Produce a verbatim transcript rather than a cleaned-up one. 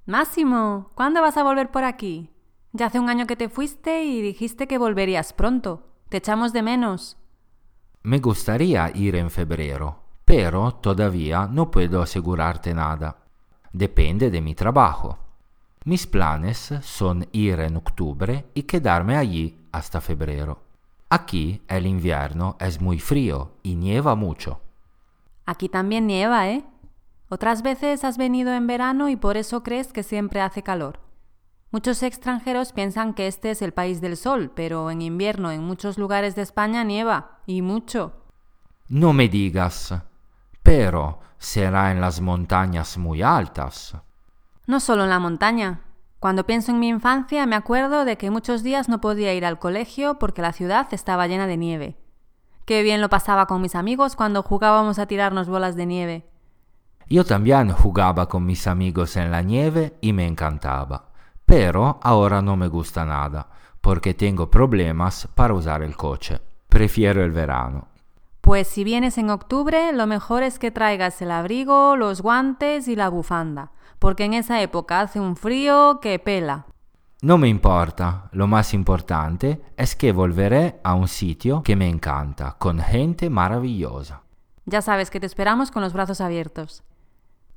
Máximo, ¿cuándo vas a volver por aquí? Ya hace un año que te fuiste y dijiste que volverías pronto. Te echamos de menos. Me gustaría ir en febrero, pero todavía no puedo asegurarte nada. Depende de mi trabajo. Mis planes son ir en octubre y quedarme allí hasta febrero. Aquí el invierno es muy frío y nieva mucho. Aquí también nieva, ¿eh? Otras veces has venido en verano y por eso crees que siempre hace calor. Muchos extranjeros piensan que este es el país del sol, pero en invierno en muchos lugares de España nieva, y mucho. No me digas, pero será en las montañas muy altas. No solo en la montaña. Cuando pienso en mi infancia me acuerdo de que muchos días no podía ir al colegio porque la ciudad estaba llena de nieve. Qué bien lo pasaba con mis amigos cuando jugábamos a tirarnos bolas de nieve. Yo también jugaba con mis amigos en la nieve y me encantaba, pero ahora no me gusta nada, porque tengo problemas para usar el coche. Prefiero el verano. Pues si vienes en octubre, lo mejor es que traigas el abrigo, los guantes y la bufanda, porque en esa época hace un frío que pela. No me importa, lo más importante es que volveré a un sitio que me encanta, con gente maravillosa. Ya sabes que te esperamos con los brazos abiertos.